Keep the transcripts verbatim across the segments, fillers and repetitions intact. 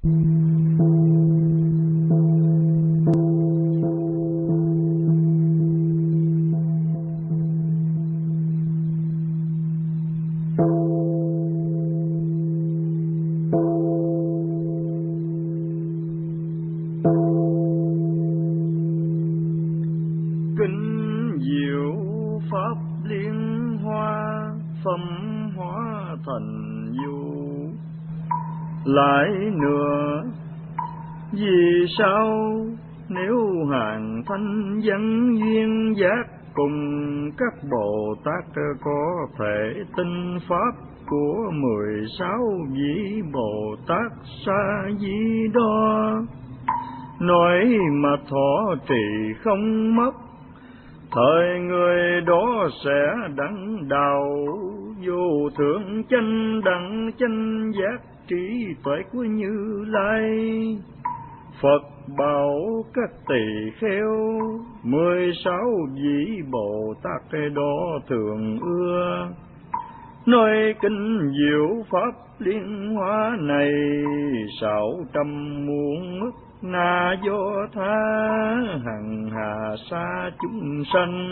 Lại nữa, vì sao nếu hàng thanh văn duyên giác cùng các Bồ Tát có thể tin pháp của mười sáu vị Bồ Tát Sa Di Đo, nói mà thọ trì không mất, thời người đó sẽ đặng đạo vô thượng chánh đẳng chánh giác trí tuệ của Như Lai. Phật bảo các tỳ kheo, mười sáu vị Bồ Tát đó thường ưa nói kinh diệu pháp liên hoa này, sáu trăm muôn ức na do tha hằng hà sa chúng sanh.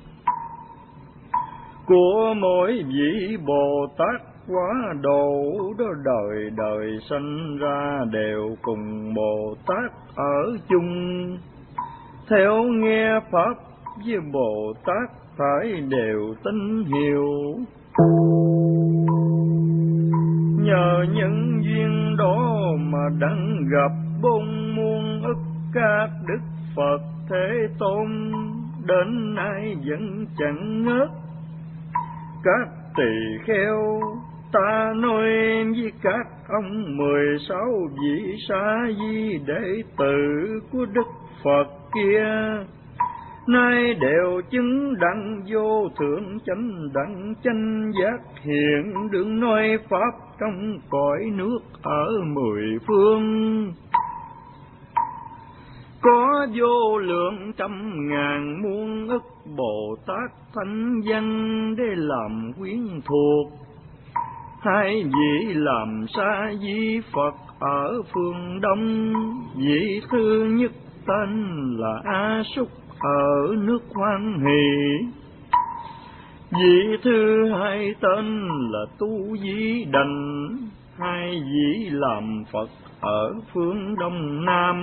Của mỗi vị Bồ Tát quá độ đó đời đời sanh ra đều cùng Bồ Tát ở chung, theo nghe pháp với Bồ Tát phải đều tín hiểu. Nhờ nhân duyên đó mà đặng gặp bốn muôn ức các đức Phật Thế Tôn, đến nay vẫn chẳng ngớt. Các tỳ kheo, ta nói với các ông mười sáu vị Sa Di đệ tử của Đức Phật kia, nay đều chứng đặng vô thượng chánh đẳng chánh giác, hiện đương nói pháp trong cõi nước ở mười phương. Có vô lượng trăm ngàn muôn ức Bồ Tát thánh văn để làm quyến thuộc, hai vị làm Sa Di Phật ở phương Đông. Vị thứ nhất tên là A Súc ở nước Hoan Hỷ, vị thứ hai tên là Tu Di Đành, hai vị làm Phật ở phương Đông Nam.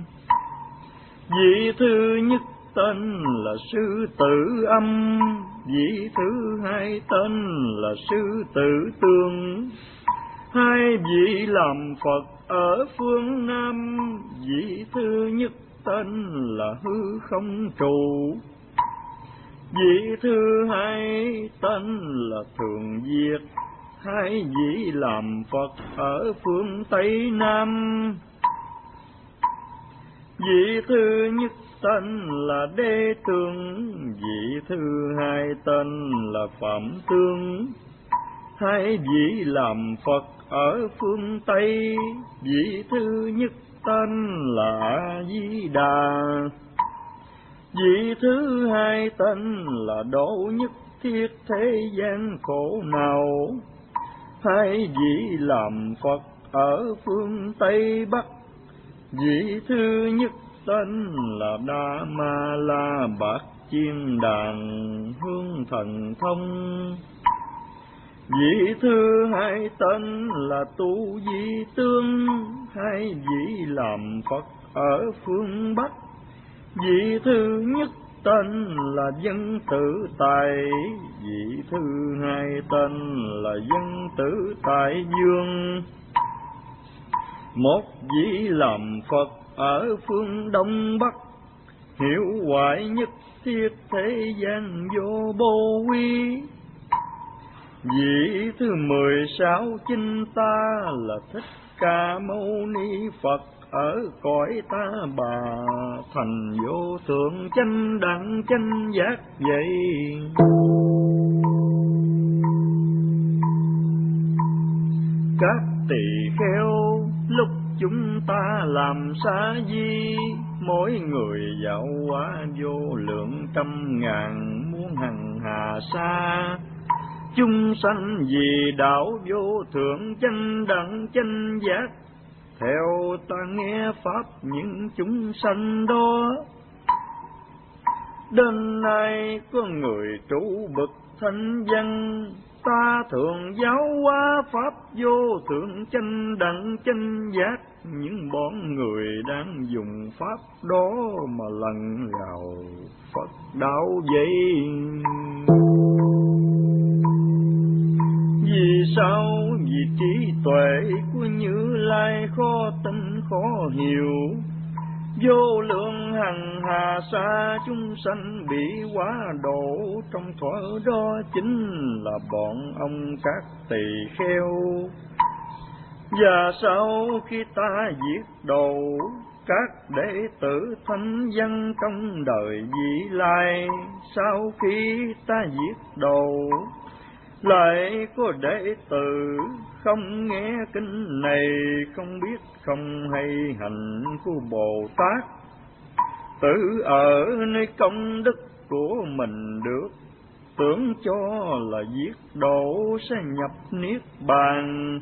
Vị thứ nhất tên là Sư Tử Âm, vị thứ hai tên là Sư Tử Tương, hai vị làm Phật ở phương Nam. Vị thứ nhất tên là Hư Không Trụ, vị thứ hai tên là Thường Diệt, hai vị làm Phật ở phương Tây Nam. Vị thứ nhất tên là Đế Tương, vị thứ hai tên là Phạm Tương, hai vị làm Phật ở phương Tây. Vị thứ nhất tên là A Di Đà, vị thứ hai tên là Độ Nhất Thiết thế gian khổ nào, hai vị làm Phật ở phương Tây Bắc. Vị thứ nhất tên là Đa Ma La Bát Chiên Đàn Hương Thần Thông, vị thứ hai tên là Tu Di Tương, hai vị làm Phật ở phương Bắc. Vị thứ nhất tên là Dân Tử Tài, vị thứ hai tên là Dân Tử Tại Dương. Một vị làm Phật ở phương Đông Bắc, hiểu hoại nhất thiết thế gian vô bô quy. Vị thứ mười sáu chính ta là Thích Ca Mâu Ni Phật ở cõi Ta Bà, thành vô thượng chánh đẳng chánh giác vậy. Các tỳ kheo, lúc chúng ta làm Sa Di, mỗi người dạo hóa vô lượng trăm ngàn muôn hằng hà sa. Chúng sanh vì đạo vô thượng chánh đẳng chánh giác, theo ta nghe pháp những chúng sanh đó. Đến nay có người trụ bậc thanh văn, ta thường giáo hóa pháp vô thượng chánh đẳng chánh giác. Những bọn người đang dùng pháp đó mà lần vào Phật đạo vậy. Vì sao? Vì trí tuệ của Như Lai khó tin khó hiểu. Vô lượng hằng hà sa chúng sanh bị quá độ, trong thuở đó chính là bọn ông các tỳ kheo. Và sau khi ta giết độ các đệ tử thanh văn trong đời vị lai, sau khi ta giết độ lại có đệ tử không nghe kinh này, không biết không hay hành của Bồ Tát, tự ở nơi công đức của mình được, tưởng cho là giết độ sẽ nhập niết bàn.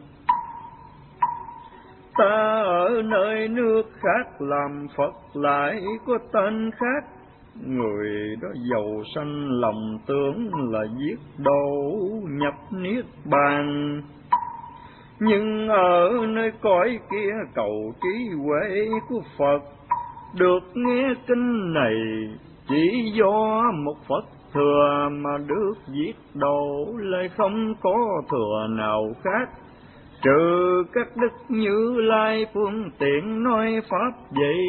Ta ở nơi nước khác làm Phật lại có tên khác, người đó giàu sanh lòng tưởng là giết độ nhập niết bàn. Nhưng ở nơi cõi kia cầu trí huệ của Phật, được nghe kinh này chỉ do một Phật thừa mà được giết độ, lại không có thừa nào khác, trừ các đức Như Lai phương tiện nói pháp vậy.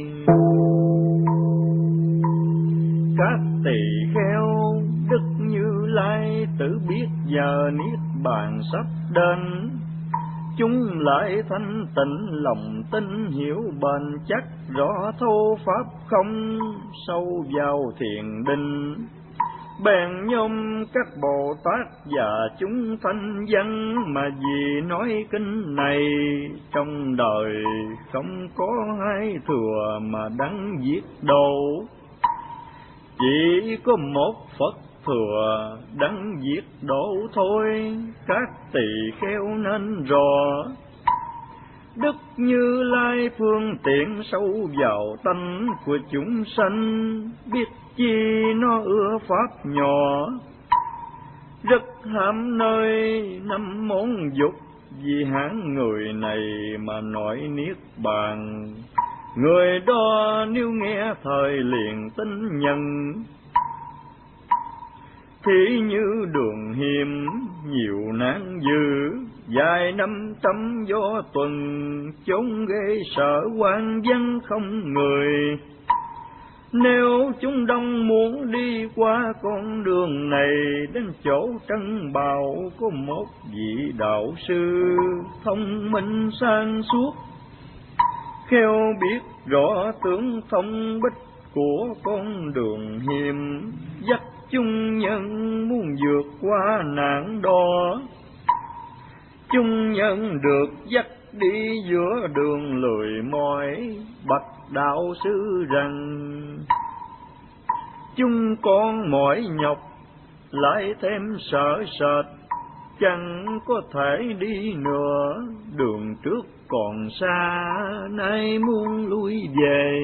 Các tỳ kheo, đức Như Lai tự biết giờ niết bàn sắp đến, chúng lại thanh tịnh lòng tin hiểu bền chắc, rõ thấu pháp không sâu vào thiền định. Bèn nhóm các Bồ Tát và chúng thanh văn, mà vì nói kinh này trong đời không có hai thừa mà đáng giết độ, chỉ có một Phật thừa đáng giết độ thôi. Các tỳ kheo nên rõ, đức Như Lai phương tiện sâu vào tánh của chúng sanh, biết chi nó ưa pháp nhỏ, rất ham nơi năm món dục. Vì hạng người này mà nói niết bàn, người đó nếu nghe thời liền tin nhận. Thí như đường hiểm nhiều nạn dữ, dài năm trăm gió tuần, chốn ghê sợ quan dân không người. Nếu chúng đông muốn đi qua con đường này, đến chỗ Trân Bảo có một vị đạo sư thông minh sáng suốt, khéo biết rõ tướng thông bích của con đường hiểm, dắt chung nhân muốn vượt qua nạn đó. Chung nhân được dắt đi giữa đường lười mỏi, bạch đạo sư rằng chúng con mỏi nhọc lại thêm sợ sệt, chẳng có thể đi nữa, đường trước còn xa, nay muốn lui về.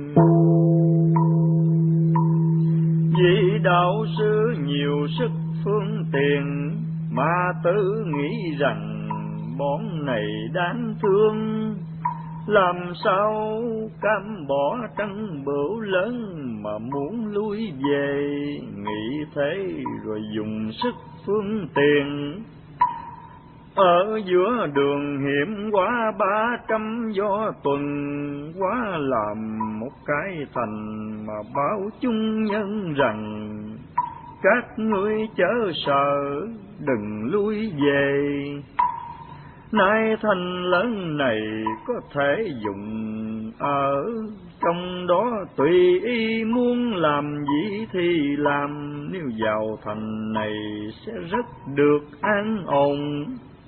Vị đạo sư nhiều sức phương tiện, mà tự nghĩ rằng bọn này đáng thương, làm sao cam bỏ trăng bửu lớn mà muốn lui về. Nghĩ thế rồi dùng sức phương tiện, ở giữa đường hiểm quá ba trăm gió tuần, quá làm một cái thành mà báo chung nhân rằng các ngươi chớ sợ, đừng lui về. Nay thành lớn này có thể dùng ở trong đó, tùy ý muốn làm gì thì làm. Nếu vào thành này sẽ rất được an ổn,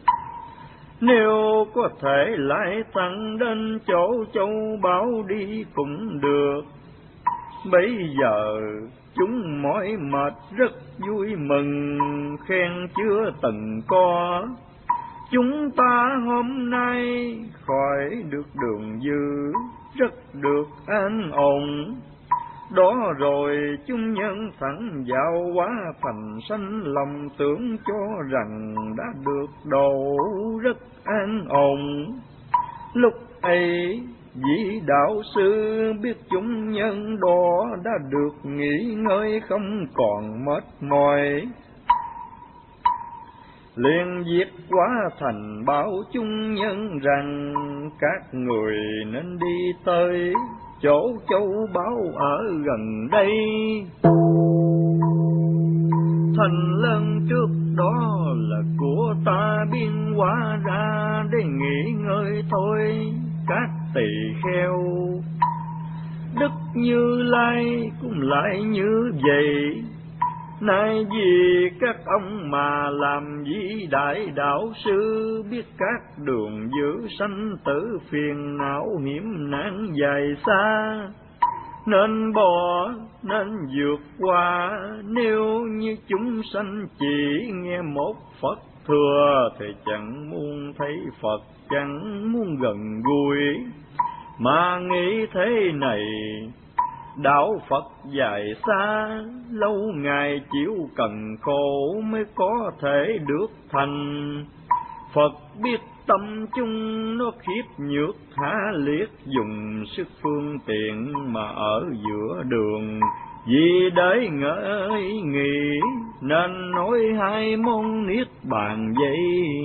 nếu có thể lại tăng đến chỗ châu báu đi cũng được. Bây giờ chúng mỏi mệt rất vui mừng, khen chưa từng có, Chúng ta hôm nay khỏi được đường dư, rất được an ổn. Đó rồi chúng nhân thẳng vào hóa thành sanh, lòng tưởng cho rằng đã được độ rất an ổn. Lúc ấy vị đạo sư biết chúng nhân đó đã được nghỉ ngơi không còn mệt mỏi, liền viết hóa thành báo chúng nhân rằng các người nên đi tới chỗ châu báu ở gần đây. Thành lần trước đó là của ta biên hóa ra để nghỉ ngơi thôi các tỳ kheo. Đức Như Lai cũng lại như vậy. Nay vì các ông mà làm vĩ đại đạo sư, biết các đường giữ sanh tử phiền não hiểm nạn dài xa, nên bỏ nên vượt qua. Nếu như chúng sanh chỉ nghe một Phật thừa thì chẳng muốn thấy Phật, chẳng muốn gần gũi, mà nghĩ thế này: đạo Phật dài xa, lâu ngày chịu cần khổ mới có thể được thành. Phật biết tâm chung nó khiếp nhược hạ liệt, dùng sức phương tiện mà ở giữa đường. Vì để ngợi nghĩ nên nói hai môn niết bàn vậy.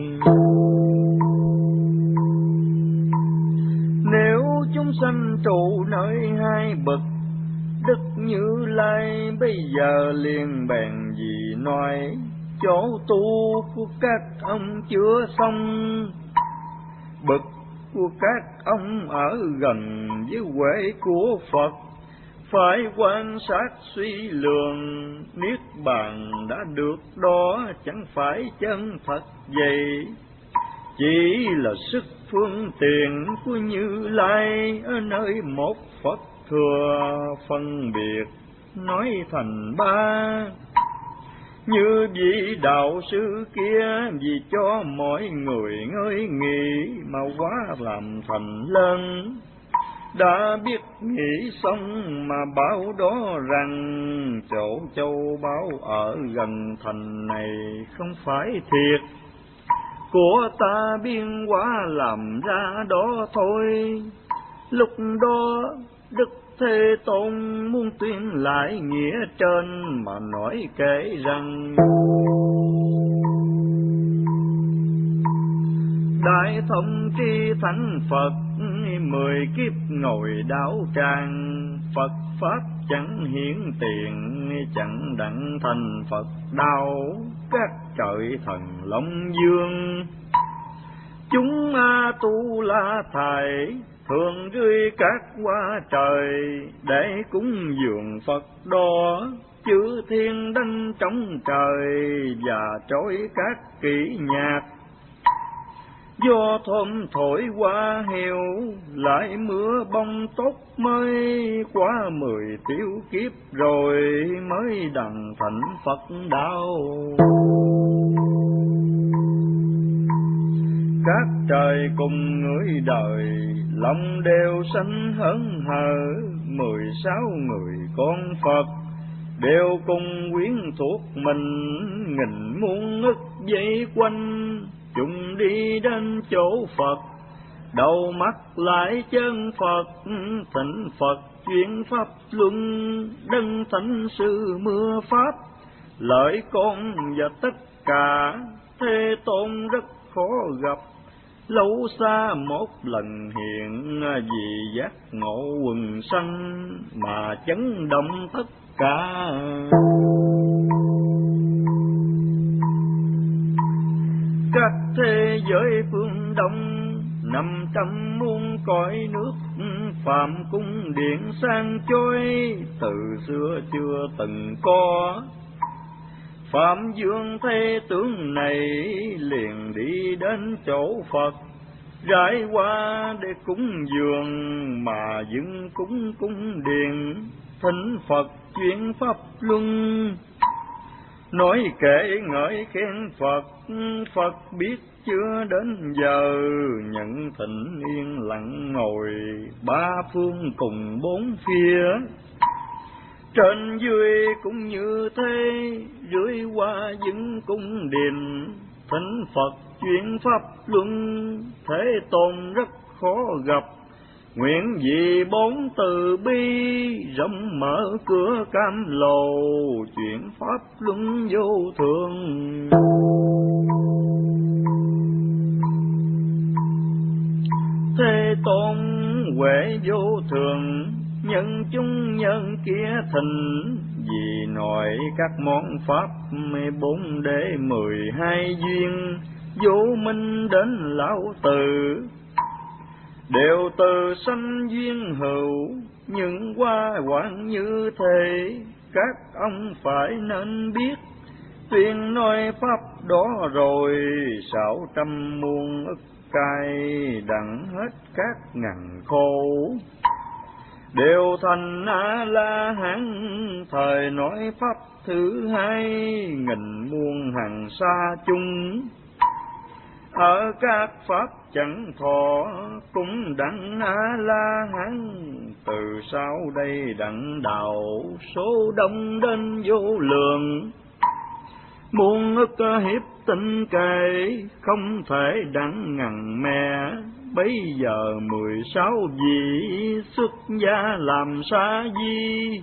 Nếu chúng sanh trụ nơi hai bậc, Đức Như Lai bây giờ liền bèn gì nói: chỗ tu của các ông chưa xong, bậc của các ông ở gần với huệ của Phật. Phải quan sát suy lường, niết bàn đã được đó chẳng phải chân thật vậy. Chỉ là sức phương tiện của Như Lai ở nơi một Phật thừa phân biệt nói thành ba. Như vị đạo sư kia vì cho mọi người ngơi nghỉ mà quá làm thành lớn, đã biết nghĩ xong mà bảo đó rằng chỗ châu báu ở gần thành này không phải thiệt, của ta biên hóa làm ra đó thôi. Lúc đó Đức Thế Tôn muốn tuyên lại nghĩa trên mà nói kể rằng: Đại thông tri thánh Phật mười kiếp ngồi đáo tràng, Phật pháp chẳng hiển tiền, chẳng đặng thành Phật đạo các trời thần Long Dương. Chúng A Tu La Thầy thường rơi các hoa trời để cúng dường Phật đó. Chư thiên đánh trong trời và trối các kỹ nhạc. Do thơm thổi qua hiu lại mưa bông tốt mới, qua mười tiểu kiếp rồi mới đặng thành Phật đạo. Các trời cùng người đời lòng đều sanh hớn hở, mười sáu người con Phật đều cùng quyến thuộc mình, nghìn muôn ức dây quanh chúng đi đến chỗ Phật. Đầu mắt lại chân Phật, thịnh Phật chuyển pháp luân, đấng thánh sư mưa pháp lợi con và tất cả. Thế Tôn rất khó gặp, lâu xa một lần hiện, vì giác ngộ quần sanh mà chấn động tất cả. Các thế giới phương Đông năm trăm muôn cõi nước, phạm cung điện sang chói từ xưa chưa từng có. Phạm Dương Thế tướng này liền đi đến chỗ Phật, rải qua để cúng dường mà dựng cúng cung điện, thỉnh Phật chuyển pháp luân. Nói kể ngợi khen Phật, Phật biết chưa đến giờ, nhận thịnh yên lặng ngồi ba phương cùng bốn phía. Trên dưới cũng như thế, dưới qua những cung điện, thỉnh Phật chuyển pháp luân, Thế Tôn rất khó gặp. Nguyện vì bốn từ bi, rộng mở cửa cam lồ, chuyển pháp luân vô thường. Thế Tôn huệ vô thường, nhân chúng nhân kia thịnh, vì nội các món pháp bốn đế mười hai duyên, vô minh đến lão tử, đều từ sanh duyên hữu, nhưng qua quảng như thế, các ông phải nên biết. Tuyên nói pháp đó rồi, sáu trăm muôn ức cay, đặng hết các ngàn khổ, đều thành A La Hán. Thời nói pháp thứ hai, nghìn muôn hằng sa chung, ở các pháp chẳng thọ, cũng đặng A La Hán. Từ sau đây đặng đạo, số đông đến vô lượng, muôn ức hiếp tinh kể, không thể đặng ngăn mẹ. Bấy giờ mười sáu vị xuất gia làm sa di,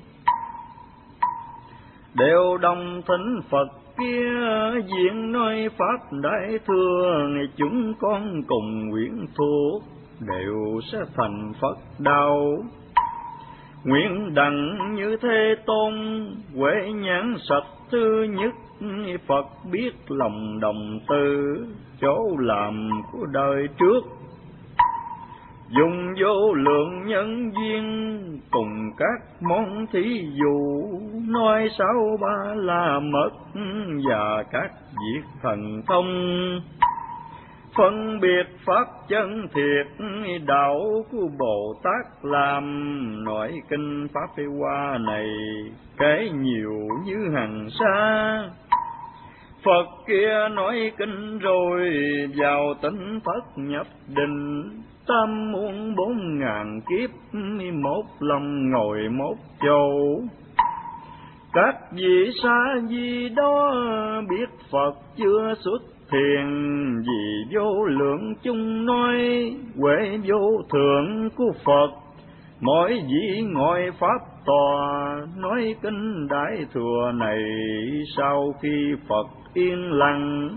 đều đồng thỉnh Phật kia, diện nói pháp đại thừa. Ngày chúng con cùng nguyện thuộc, đều sẽ thành Phật đạo. Nguyện đặng như Thế Tôn, huệ nhãn sạch thứ nhất, Phật biết lòng đồng tư, chỗ làm của đời trước. Dùng vô lượng nhân duyên, cùng các món thí dụ, nói sáu ba la mật, và các việc thần thông. Phân biệt pháp chân thiệt, đạo của Bồ Tát làm, nói kinh pháp hoa này, kể nhiều như hằng sa. Phật kia nói kinh rồi, vào tỉnh thất nhập định, tam muôn bốn ngàn kiếp, một lòng ngồi một chỗ. Các vị sa di đó biết Phật chưa xuất thiền, vì vô lượng chung nói huệ vô thượng của Phật. Mỗi vị ngồi pháp tòa, nói kinh đại thừa này, sau khi Phật yên lặng,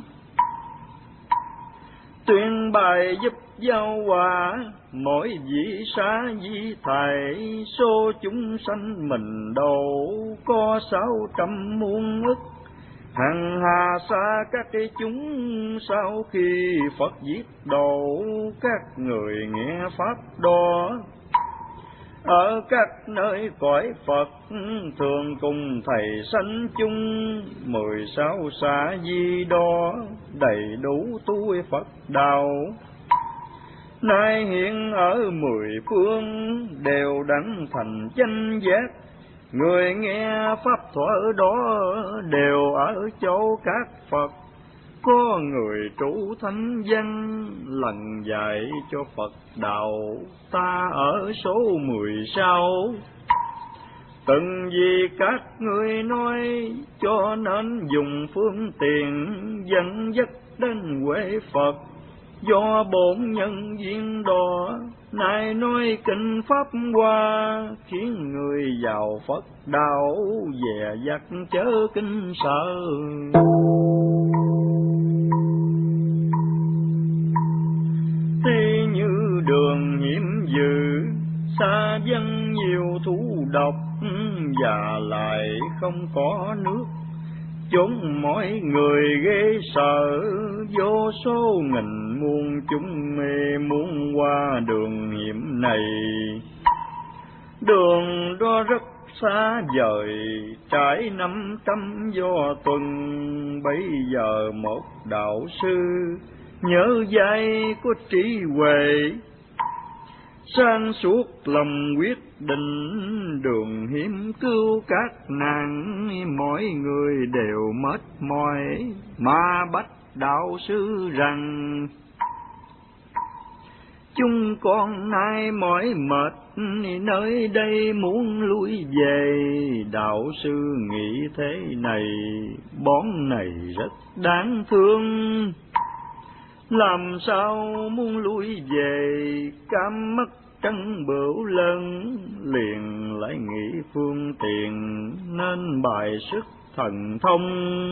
tuyên bài giúp giao hòa. Mỗi vị sa di thầy, số chúng sanh mình độ, có sáu trăm muôn ức. Hằng hà xa các cái chúng, sau khi Phật giết độ, các người nghe pháp đó. Ở các nơi cõi Phật, thường cùng thầy sanh chung, mười sáu sa di đó, đầy đủ tu Phật đạo. Nay hiện ở mười phương, đều đặng thành chánh giác. Người nghe pháp thuở đó, đều ở chỗ các Phật. Có người trụ thánh văn, lần dạy cho Phật đạo, ta ở số mười sáu. Từng vì các ngươi nói, cho nên dùng phương tiện, dẫn dắt đến huệ Phật. Do bổn nhân duyên đó, nay nói kinh pháp hoa, khiến người vào Phật đạo, dè dặt chớ kinh sợ. Thế như đường hiểm dữ, xa dân nhiều thú độc, và lại không có nước. Chúng mọi người ghê sợ, vô số nghìn muôn chúng mê muốn qua đường hiểm này. Đường đó rất xa vời, trải năm trăm do tuần. Bấy giờ một đạo sư nhớ dạy có trí huệ, sáng suốt lòng quyết định, đường hiểm cứu các nàng. Mọi người đều mệt mỏi, mà bách đạo sư rằng: chúng con nay mỏi mệt, nơi đây muốn lui về. Đạo sư nghĩ thế này, bón này rất đáng thương. Làm sao muốn lui về, cam mất trân bửu lớn. Liền lại nghĩ phương tiện, nên bài sức thần thông.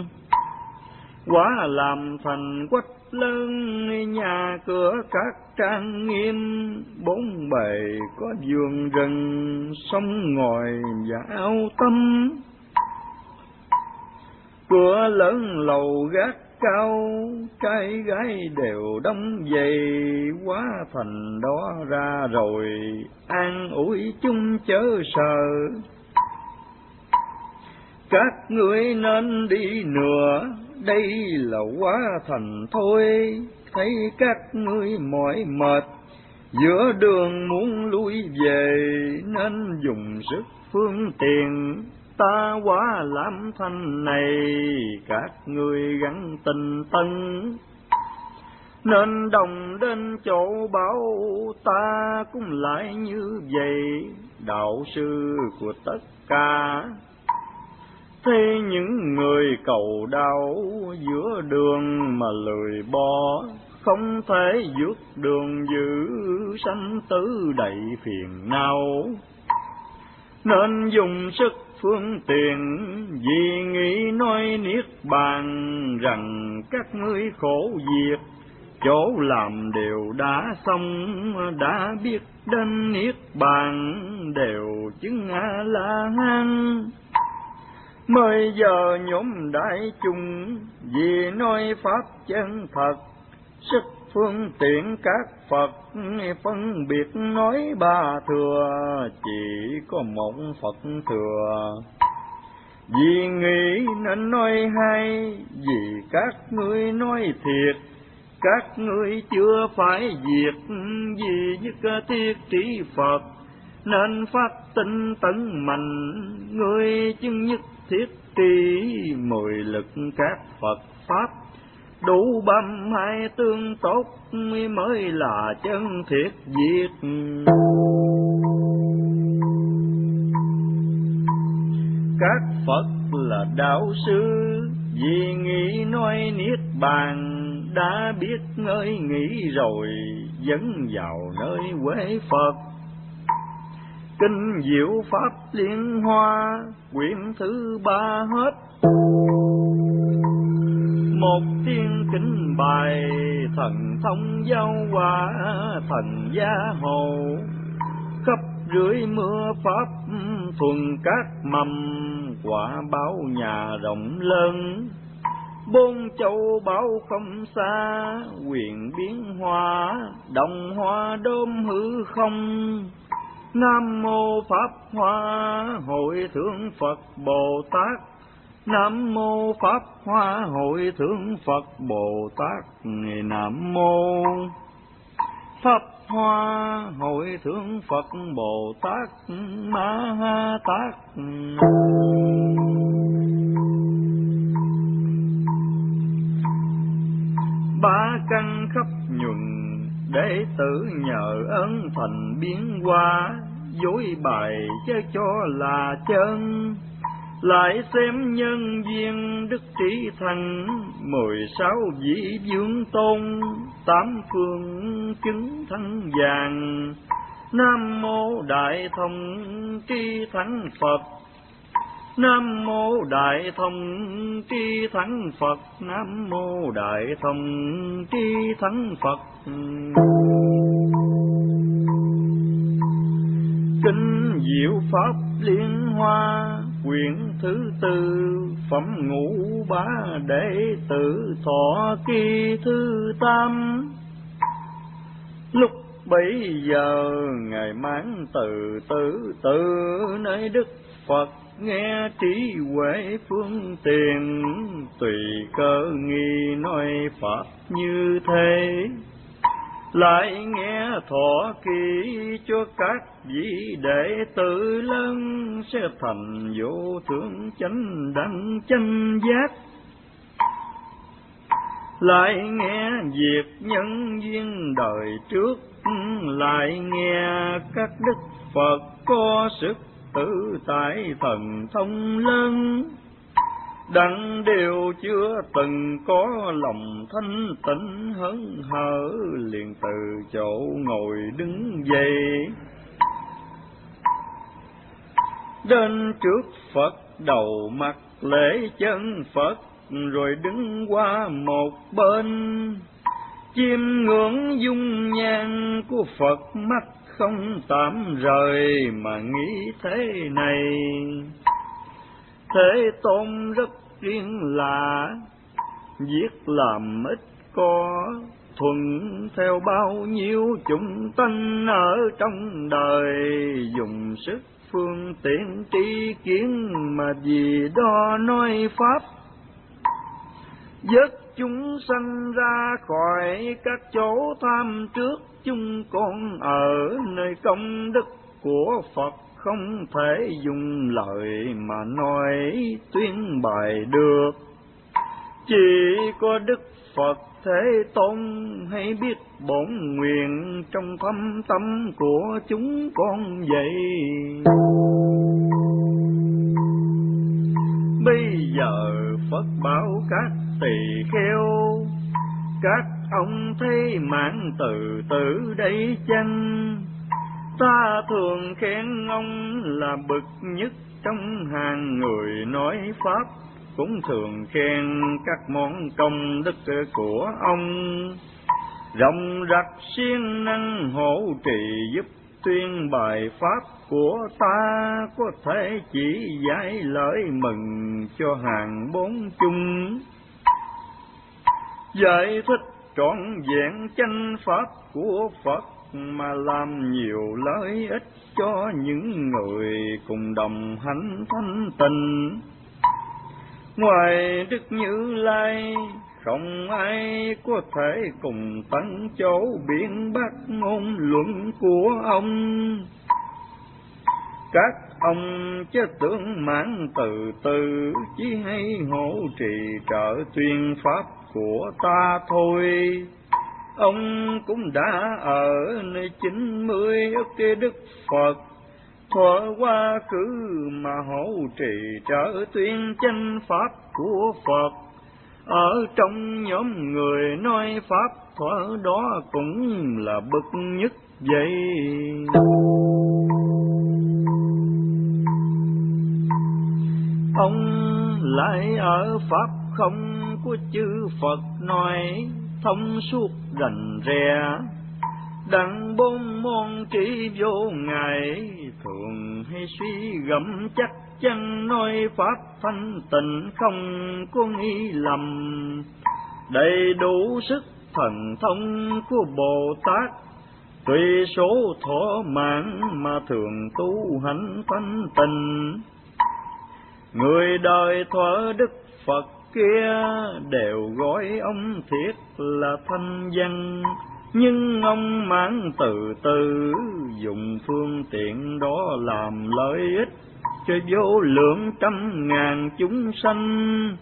Quá làm thành quách lớn, nhà cửa các trang nghiêm. Bốn bề có vườn rừng, sông ngòi và ao tâm. Cửa lớn lầu gác cao, trai gái đều đông dày. Quá thành đó ra rồi, an ủi chung chớ sợ. Các ngươi nên đi nữa, đây là quá thành thôi. Thấy các ngươi mỏi mệt, giữa đường muốn lui về, nên dùng sức phương tiện. Ta quá làm thành này, các ngươi gắn tình tân. Nên đồng đến chỗ bảo, ta cũng lại như vậy. Đạo sư của tất cả, thế những người cầu đau giữa đường mà lười bỏ. Không thể vượt đường giữ, sanh tử đầy phiền não. Nên dùng sức phương tiện, vì nghĩ nói niết bàn. Rằng các ngươi khổ việc, chỗ làm đều đã xong. Đã biết đến niết bàn, đều chứng A-la-hán. Mới giờ nhóm đại chúng, vì nói pháp chân thật. Sức phương tiện các Phật, phân biệt nói ba thừa. Chỉ có một Phật thừa, vì nghĩ nên nói hay. Vì các ngươi nói thiệt, các ngươi chưa phải việc. Vì nhất thiết trí Phật, nên phát tinh tấn mạnh. Ngươi chứng nhất thiết trí, mười lực các Phật Pháp. Đủ băm hai tương tốt, mới là chân thiệt việc. Các Phật là đạo sư, vì nghĩ nói niết bàn. Đã biết ngơi nghĩ rồi, dẫn vào nơi quê Phật. Kinh diệu pháp liên hoa, quyển thứ ba hết. Một tiên kinh bài, thần thông giao hòa, thần gia hồ. Khắp rưỡi mưa pháp, thuần các mầm. Quả báo nhà rộng lớn, bốn châu bão không xa. Quyền biến hoa, đồng hoa đốm hư không. Nam mô Pháp Hoa Hội Thượng Phật Bồ Tát. Nam mô Pháp Hoa Hội Thượng Phật Bồ Tát. Nam mô Pháp Hoa Hội Thượng Phật Bồ Tát Ma Ha Tát. Ba căn khắp nhuần, đệ tử nhờ ơn thành biến hóa. Dối bài chớ cho là chân, lại xem nhân duyên đức trí thành. Mười sáu vị vương tôn, tám phương chứng thắng vàng. Nam mô Đại Thông Tri Thắng Phật. Nam mô Đại Thông Tri Thắng Phật. Nam mô Đại Thông Tri Thắng Phật. Kinh diệu pháp liên hoa, quyển thứ tư, phẩm ngũ bá đệ tử thọ kỳ thứ tám. Lúc bấy giờ ngài mang từ từ từ nơi Đức Phật, nghe trí huệ phương tiện, tùy cơ nghi nói pháp như thế. Lại nghe thọ ký cho các vị đệ tử lớn, sẽ thành vô thượng chánh đẳng chánh giác. lại nghe việc nhân duyên đời trước, lại nghe các đức Phật có sức tự tại thần thông lớn, đặng đều chưa từng có lòng thanh tịnh hớn hở, liền từ chỗ ngồi đứng dậy, đến trước Phật đầu mặt lễ chân Phật, rồi đứng qua một bên, chiêm ngưỡng dung nhan của Phật, mắt không tạm rời mà nghĩ thế này: Thế Tôn rất riêng lạ, việc làm ít có, thuận theo bao nhiêu chúng tanh ở trong đời, dùng sức phương tiện tri kiến mà vì đó nói pháp, dứt chúng sanh ra khỏi các chỗ tham trước. Chúng con ở nơi công đức của Phật, không thể dùng lời mà nói tuyên bày được. Chỉ có Đức Phật Thế Tôn hay biết bổn nguyện trong thâm tâm của chúng con vậy. Bây giờ Phật bảo các tỳ kheo, các ông thấy mạng từ từ đây chăng? Ta thường khen ông là bậc nhất trong hàng người nói pháp, cũng thường khen các món công đức của ông, rộng rặc siêng năng hộ trì giúp tuyên bài pháp của ta, có thể chỉ giải lời mừng cho hàng bốn chung, giải thích trọn vẹn chánh pháp của Phật, mà làm nhiều lợi ích cho những người cùng đồng hạnh thanh tịnh. Ngoài Đức Như Lai, không ai có thể cùng tận chỗ biện bác ngôn luận của ông. Các ông chớ tưởng mãn từ từ, chỉ hay hỗ trì trợ tuyên pháp của ta thôi. Ông cũng đã ở nơi chín mươi ức Đức Phật, thuở quá khứ mà hỗ trì trợ tuyên chánh pháp của Phật. Ở trong nhóm người nói pháp, thuở đó cũng là bậc nhất vậy. Ông lại ở pháp không của chư Phật nói, thông suốt rành rẽ, đặng bốn môn trí vô ngại, thường hay suy gẫm chắc chắn nói pháp thanh tịnh, không có nghi lầm. Đầy đủ sức thần thông của Bồ Tát, tùy số thọ mạng mà thường tu hành thanh tịnh. Người đời thuở Đức Phật kia đều gọi ông thiệt là thanh văn, nhưng ông mãn từ từ dùng phương tiện đó làm lợi ích cho vô lượng trăm ngàn chúng sanh,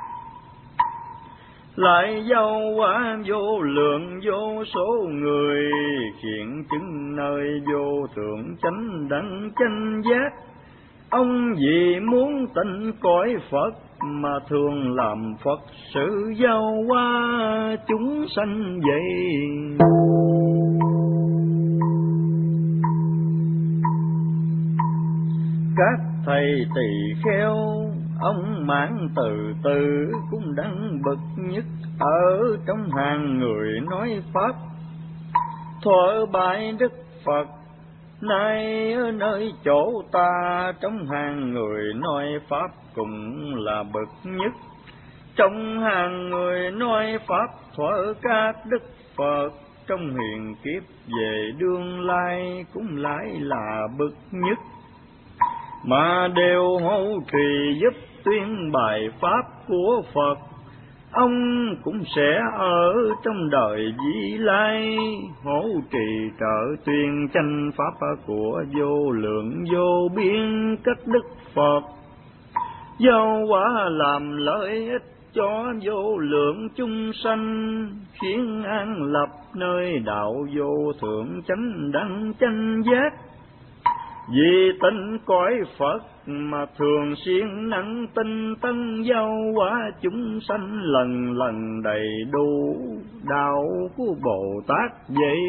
lại giàu quá vô lượng vô số người, hiện chứng nơi vô thượng chánh đẳng chánh giác. Ông vì muốn tịnh cõi Phật mà thường làm Phật sự giao qua chúng sanh vậy. Các thầy tỳ kheo, ông mãn từ từ cũng đẳng bậc nhất ở trong hàng người nói pháp. Thuở bại Đức Phật, nay ở nơi chỗ ta trong hàng người nói pháp cũng là bậc nhất. Trong hàng người nói pháp thuở các Đức Phật, trong hiền kiếp về đương lai cũng lại là bậc nhất, mà đều hỗ trì giúp tuyên bài pháp của Phật. Ông cũng sẽ ở trong đời vị lai, hỗ trì trợ tuyên chánh pháp của vô lượng vô biên các Đức Phật, do quả làm lợi ích cho vô lượng chúng sanh, khiến an lập nơi đạo vô thượng chánh đẳng chánh giác. Vì tin cõi Phật mà thường xuyên nặng tinh tấn giao hóa chúng sanh, lần lần đầy đủ đạo của Bồ Tát vậy.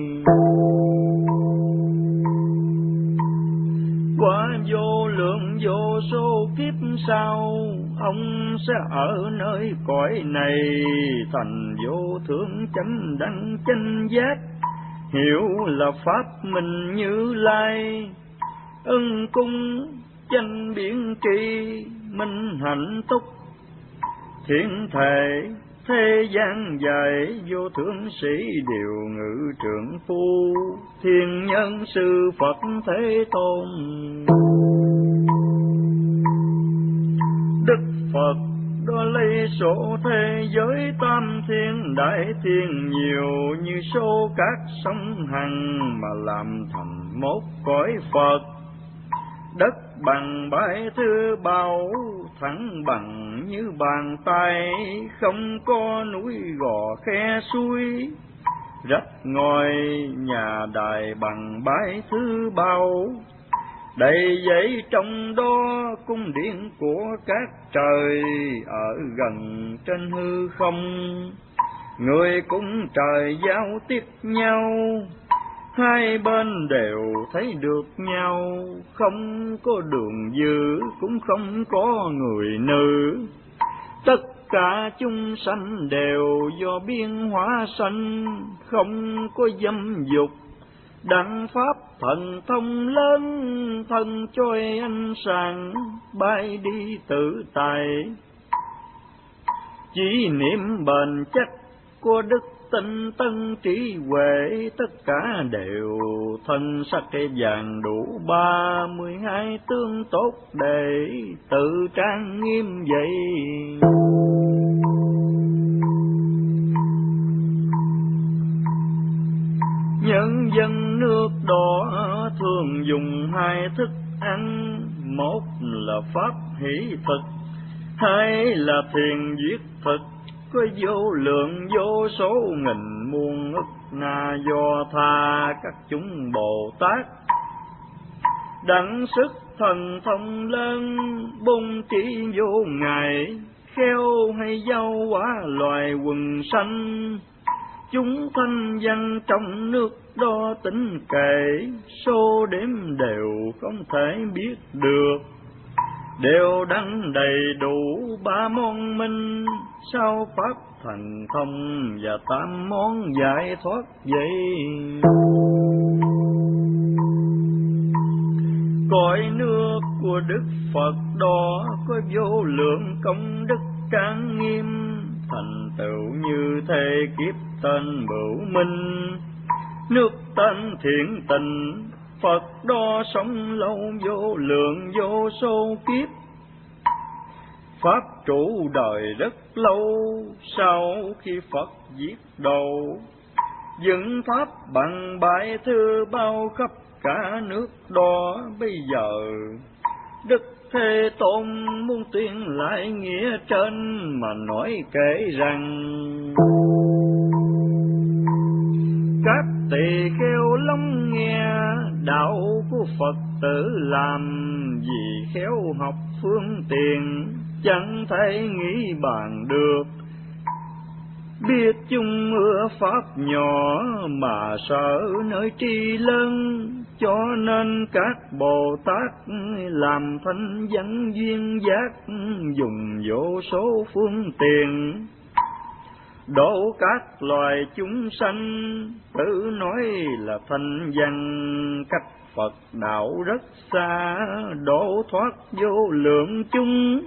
Qua vô lượng vô số kiếp sau, ông sẽ ở nơi cõi này thành vô thượng chánh đẳng chánh giác, hiểu là pháp mình Như Lai. Ưng cung danh biển tri minh hạnh túc, thiên thể thế gian dài vô thượng sĩ điều ngự trưởng phu, thiên nhân sư Phật Thế Tôn. Đức Phật đó lấy số thế giới tam thiên đại thiên nhiều như số các sông hằng, mà làm thành một cõi Phật. Đất bằng bãi thứ bao thẳng bằng như bàn tay, không có núi gò khe suối, rách ngôi nhà đài bằng bãi thứ bao. Đầy dãy trong đó cung điện của các trời, ở gần trên hư không người cung trời giao tiếp nhau, hai bên đều thấy được nhau, không có đường dư cũng không có người nữ. Tất cả chúng sanh đều do biến hóa sanh, không có dâm dục. Đặng pháp thần thông lớn, thân trôi ánh sáng, bay đi tự tại. Chỉ niệm bền chắc của đức tinh tân trí huệ, tất cả đều thân sắc vàng đủ ba mươi hai tướng tốt để tự trang nghiêm vậy. Nhân dân nước đó thường dùng hai thức ăn, một là pháp hỷ thực, hai là thiền viết thực. Có vô lượng vô số nghìn muôn ức na do tha các chúng Bồ Tát, đặng sức thần thông lớn, bôn trí vô ngại, khéo hay giao hóa loài quần sanh. Chúng thanh văn trong nước đo tính kể, số đếm đều không thể biết được, đều đăng đầy đủ ba môn minh, sao pháp thần thông và tám món giải thoát vậy. Cõi nước của Đức Phật đó có vô lượng công đức trang nghiêm, thành tựu như thế kiếp tên Bửu Minh. Nước tên Thiện Tình, Phật đó sống lâu vô lượng vô số kiếp, pháp trụ đời rất lâu. Sau khi Phật giết đầu, dựng tháp bằng bãi thư bao khắp cả nước đó. Bây giờ Đức Thế Tôn muốn tuyên lại nghĩa trên, mà nói kể rằng các tỳ kheo lắng nghe đạo của Phật tử, làm gì khéo học phương tiện, chẳng thể nghĩ bàn được. Biết chung ưa pháp nhỏ, mà sợ nơi tri lớn, cho nên các Bồ Tát làm thanh văn duyên giác, dùng vô số phương tiện độ các loài chúng sanh. Tự nói là thanh văn cách Phật đạo rất xa, độ thoát vô lượng chúng,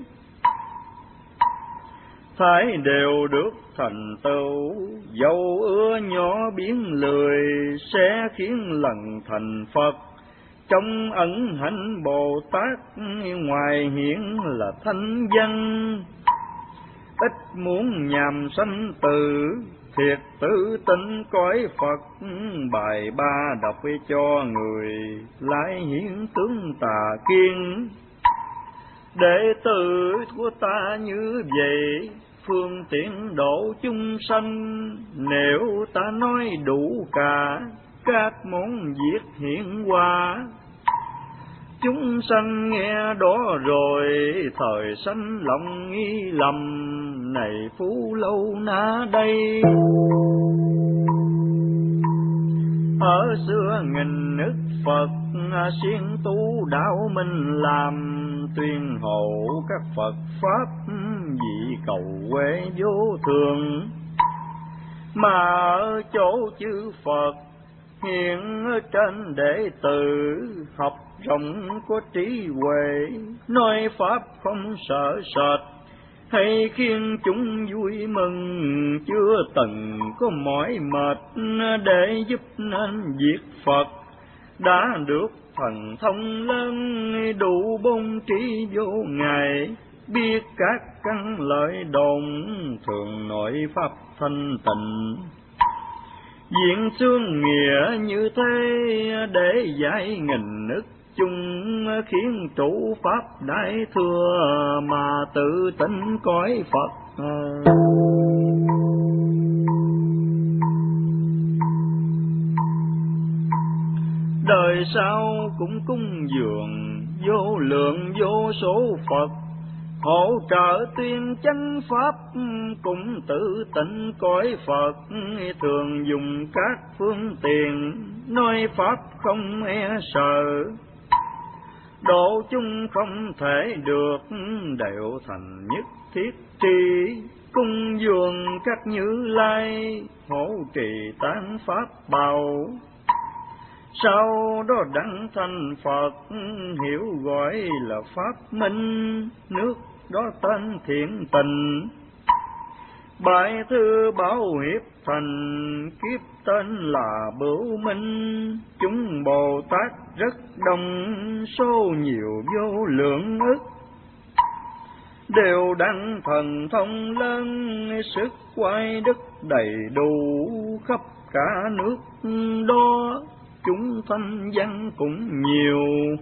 thái đều được thành tựu. Dầu ưa nhỏ biến lười, sẽ khiến lần thành Phật. Trong ẩn hạnh Bồ Tát, ngoài hiện là thanh văn. Ít muốn nhàm sanh tử, thiệt tự tin cõi Phật. Bài ba đọc cho người, lại hiển tướng tà kiên. Đệ tử của ta như vậy, phương tiện độ chúng sanh. Nếu ta nói đủ cả các món việc hiện qua, chúng sanh nghe đó rồi thời sanh lòng nghi lầm. Này Phú Lâu Na đây, ở xưa nghìn nước Phật siêng tu đạo mình làm, tuyên hậu các Phật pháp vị cầu huệ vô thường. Mà ở chỗ chư Phật hiện trên đệ tử, học rộng có trí huệ, nói pháp không sợ sệt, hay khiến chúng vui mừng. Chưa từng có mỏi mệt để giúp nên việc Phật, đã được thần thông lớn đủ bốn trí vô ngại. Biết các căn lợi đồn thường nội pháp thanh tịnh, diện xương nghĩa như thế để giải nghìn ức chung. Khiến chủ pháp đại thừa mà tự tỉnh cõi Phật. Đời sau cũng cúng dường vô lượng vô số Phật, hỗ trợ tuyên chánh pháp cũng tự tịnh cõi Phật. Thường dùng các phương tiện nói pháp không e sợ, độ chung không thể được đều thành nhất thiết tri. Cung dường các Như Lai hỗ trì tán pháp bào, sau đó đặng thành Phật hiểu gọi là pháp minh. Nước đó tên Thiện Tình, bài thư bảo hiệp thành, kiếp tên là Bửu Minh. Chúng Bồ Tát rất đông, số nhiều vô lượng ức, đều đặng thần thông lớn, sức quay đức đầy đủ khắp cả nước đó. Chúng thanh văn cũng nhiều,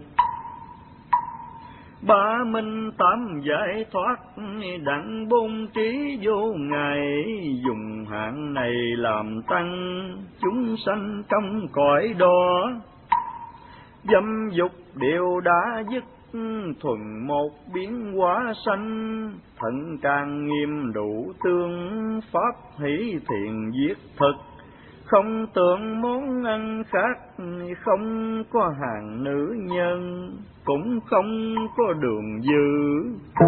ba minh tám giải thoát, đặng bốn trí vô ngại. Dùng hạng này làm tăng chúng sanh trong cõi đó, dâm dục đều đã dứt thuần một biến hóa sanh. Thận càng nghiêm đủ tương pháp hỷ thiện viết thực, không tưởng món ăn khác, không có hàng nữ nhân, cũng không có đường dư.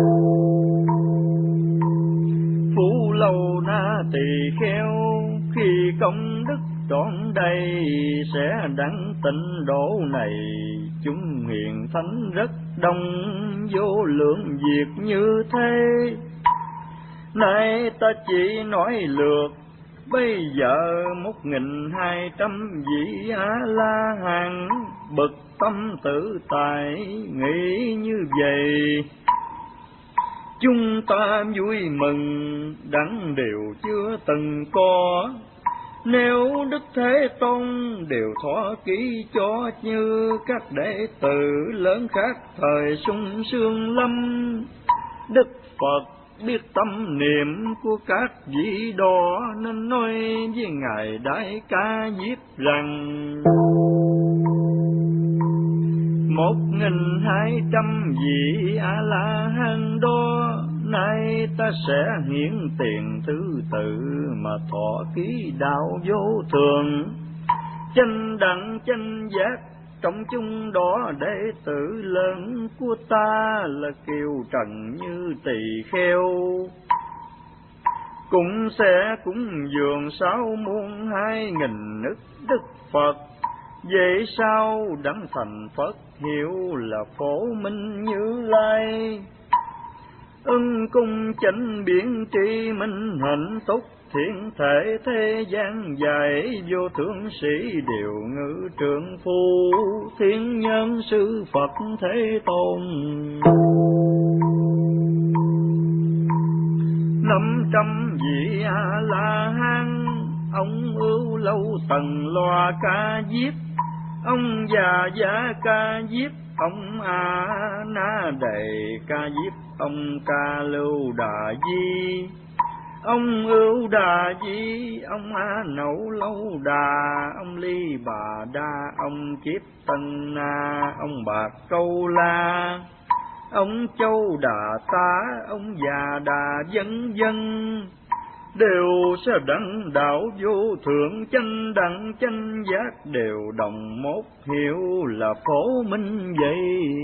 Phú Lâu Na tỳ kheo khi công đức trọn đầy, sẽ đặng tịnh độ này. Chúng hiền thánh rất đông, vô lượng việc như thế. Nay ta chỉ nói lược, bây giờ một nghìn hai trăm vị A-la hán, bậc tâm tự tại nghĩ như vậy. Chúng ta vui mừng đặng đều chưa từng có, nếu Đức Thế Tôn đều thỏa ký cho như các đệ tử lớn khác thời sung sướng lắm. Đức Phật biết tâm niệm của các vị đó, nên nói với Ngài Đại Ca Diếp rằng: một nghìn hai trăm vị A-la-hán đó, nay ta sẽ hiển tiền thứ tự mà thọ ký đạo vô thường. Chánh đẳng chánh giác trong chúng đó, đệ tử lớn của ta là kiều trần như tỳ kheo, cũng sẽ cúng dường sáu muôn hai nghìn ức Đức Phật. Vậy sao đặng thành Phật hiệu là Phổ Minh Như Lai, ưng cung chánh biển tri minh hạnh túc, thiện thể thế gian dài vô thượng sĩ điều ngữ trượng phu, thiên nhân sư Phật Thế Tôn. Năm trăm vị A-la-hán, ông ưu lâu tần loa ca diếp, ông già giá ca diếp, ông A Na Đề ca diếp, ông Ca Lưu Đà Di, Ông Ưu Đà Di, ông A Nậu Lâu Đà, ông Ly Bà Đa, ông Kiếp Tân Na, ông Bạc Câu La, ông Châu Đà Tá, ông Già Đà, vân vân, đều sẽ đặng đạo vô thượng, chánh đẳng chánh giác, đều đồng một hiệu là Phổ Minh vậy.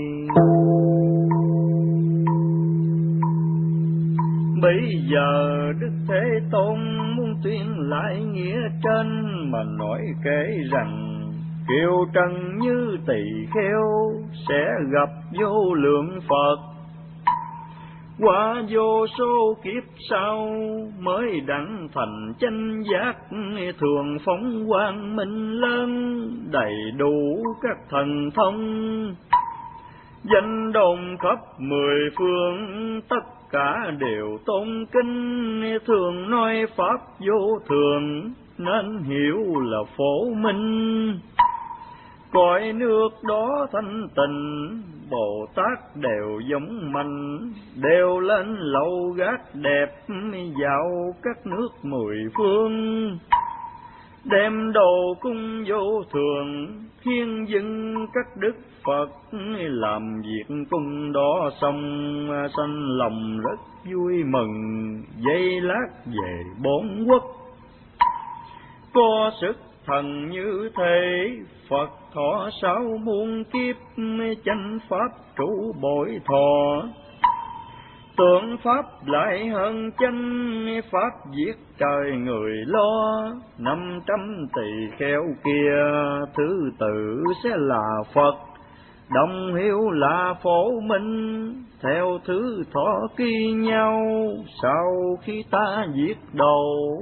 Bây giờ Đức Thế Tôn muốn tuyên lại nghĩa trên, mà nói kể rằng kiều trần như tỳ kheo sẽ gặp vô lượng Phật, qua vô số kiếp sau mới đặng thành chánh giác, thường phóng quang minh lớn, đầy đủ các thần thông, danh đồn khắp mười phương, tất cả đều tôn kính, thường nói pháp vô thường, nên hiểu là Phổ Minh. Cõi nước đó thanh tịnh, Bồ Tát đều giống mình, đều lên lầu gác đẹp, dạo các nước mười phương, đem đồ cung vô thường, hiến dâng các đức Phật, làm việc cung đó xong, sanh lòng rất vui mừng, giây lát về bốn quốc. Có sức thần như thế, Phật thọ sáu muôn kiếp, chánh pháp trụ bội thọ, tượng pháp lại hơn chánh pháp, giết trời người lo, năm trăm tỳ kheo kia thứ tự sẽ là Phật, đồng hiệu là Phổ Minh, theo thứ thọ ký nhau, sau khi ta giết đầu.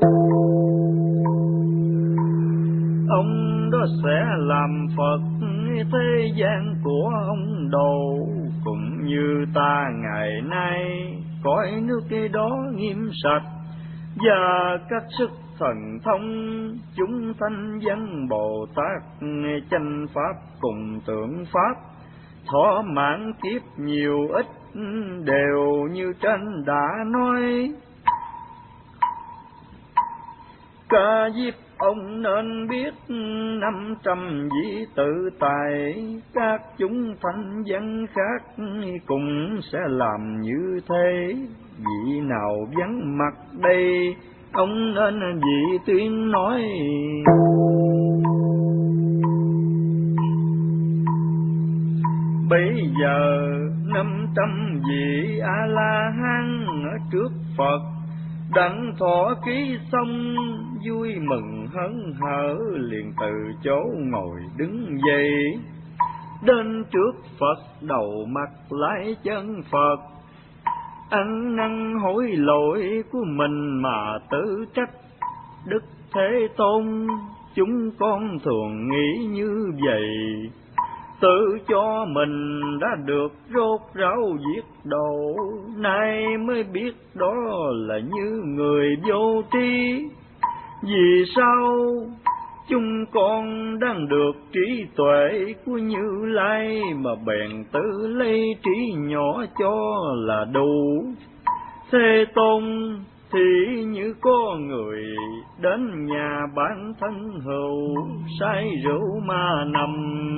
Ông đó sẽ làm Phật thế gian của ông đầu, cũng như ta ngày nay cõi nước cái đó nghiêm sạch, và các sức thần thông chúng thanh văn Bồ Tát, chánh pháp cùng tượng pháp, thọ mạng kiếp nhiều ít đều như trên đã nói. Ca diếp ông nên biết năm trăm vị tự tài, các chúng thanh văn khác cũng sẽ làm như thế. Vị nào vắng mặt đây, ông nên vị tuyên nói. Bây giờ năm trăm vị A La Hán ở trước Phật, đặng thọ ký xong vui mừng hớn hở, liền từ chỗ ngồi đứng dậy, đến trước Phật đầu mặt lạy chân Phật, ăn năn hối lỗi của mình mà tự trách. Đức Thế Tôn, chúng con thường nghĩ như vậy, tự cho mình đã được rốt ráo giết đầu, nay mới biết đó là như người vô tri. Vì sao chúng con đang được trí tuệ của Như Lai, mà bèn tự lấy trí nhỏ cho là đủ. Thế Tôn thì như có người đến nhà bản thân hữu, say rượu mà nằm.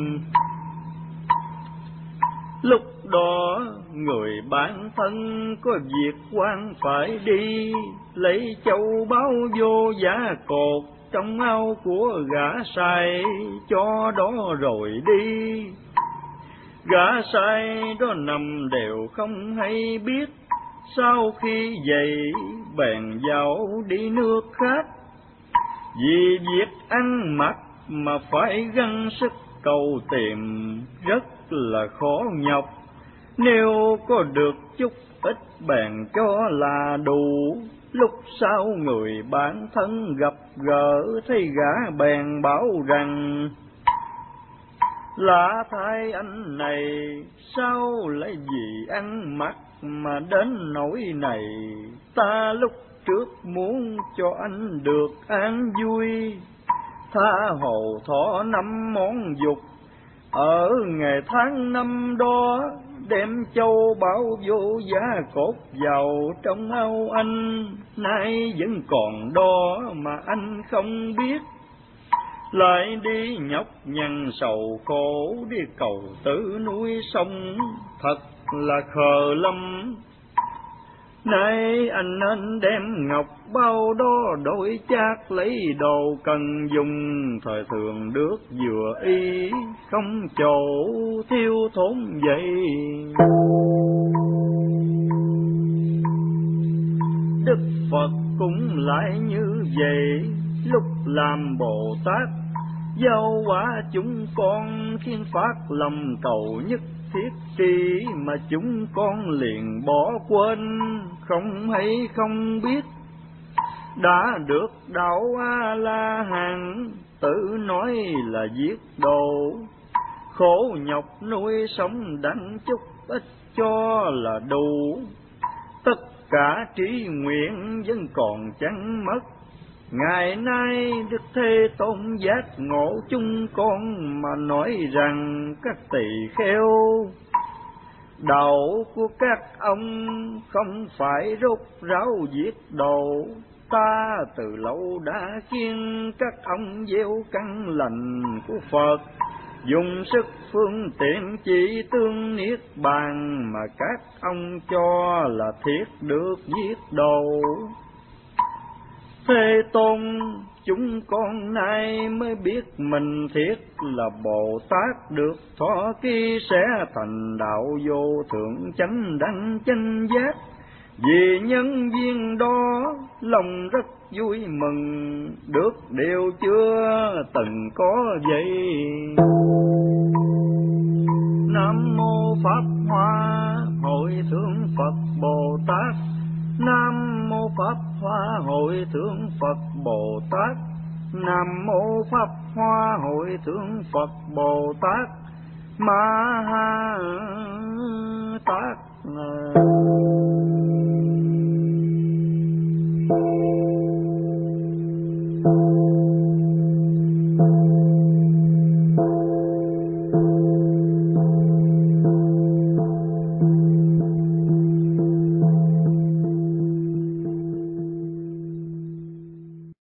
Lúc đó người bản thân có việc quan phải đi, lấy châu báu vô giá cột trong áo của gã sai, cho đó rồi đi. Gã sai đó nằm đều không hay biết, sau khi dậy bèn vào đi nước khác. Vì việc ăn mặc mà phải gắng sức cầu tìm, rất là khó nhọc. Nếu có được chút ít bèn cho là đủ. Lúc sau người bản thân gặp gỡ, thấy gã bèn bảo rằng: lạ thay anh này, sao lại vì ăn mặc mà đến nỗi này? Ta lúc trước muốn cho anh được an vui, tha hồ thọ năm món dục ở ngày tháng năm đó, đem châu báu vô giá cốt vào trong áo anh, nay vẫn còn đó mà anh không biết. Lại đi nhọc nhằn sầu khổ, đi cầu tử núi sông, thật là khờ lắm. Nay anh nên đem ngọc bao đó đổi chác, lấy đồ cần dùng, thời thường được vừa y, không chỗ thiếu thốn vậy. Đức Phật cũng lại như vậy, lúc làm Bồ Tát giao hóa chúng con, khiến phát lòng cầu nhất thiết tri, mà chúng con liền bỏ quên, không hay không biết. Đã được đạo A La Hán tự nói là giết đồ, khổ nhọc nuôi sống đặng chút ít cho là đủ. Tất cả trí nguyện vẫn còn chẳng mất, ngày nay Đức Thế Tôn giác ngộ chúng con, mà nói rằng các tỳ kheo, đạo của các ông không phải rốt ráo giết đồ. Ta từ lâu đã khuyên các ông gieo căn lành của Phật, dùng sức phương tiện chỉ tương niết bàn, mà các ông cho là thiết được giết đồ. Thế Tôn, chúng con nay mới biết mình thiết là Bồ Tát, được thọ ký sẽ thành đạo vô thượng chánh đẳng chánh giác. Vì nhân duyên đó lòng rất vui mừng, được điều chưa từng có vậy. Nam mô Pháp Hoa Hội Thượng Phật Bồ Tát. Nam mô Pháp Hoa Hội Thượng Phật Bồ Tát. Nam mô Pháp Hoa Hội Thượng Phật Bồ Tát. Ma Ha Tát.